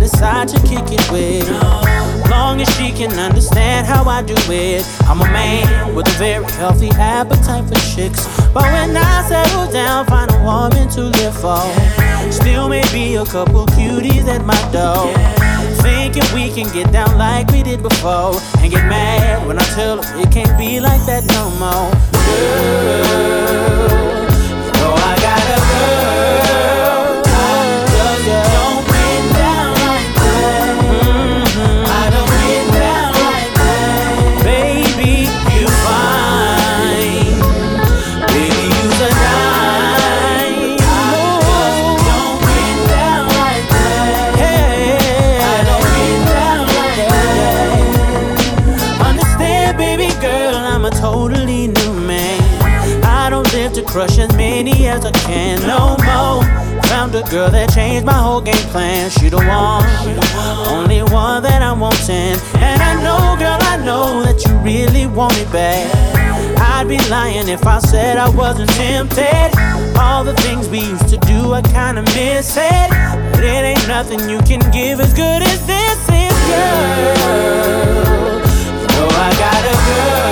decide to kick it with. Long as she can understand how I do it. I'm a man with a very healthy appetite for chicks, but when I settle down, find a woman to live for. Still maybe a couple cuties at my door, thinking we can get down like we did before, and get mad when I tell her it can't be like that no more. Girl, you know I got a girl. Don't get down like that. I don't get down like that. Baby, you fine. Baby, you's a dime. Don't get down like that. Hey, I don't get down like that. Understand, baby girl, I'm a totally new man. I don't live to crush as many as I can no more. Found a girl that changed my whole game plan. She the one, only one that I'm wanting. And I know, girl, I know that you really want it bad. I'd be lying if I said I wasn't tempted. All the things we used to do, I kinda miss it. But it ain't nothing you can give as good as this is, girl. You know I got a girl.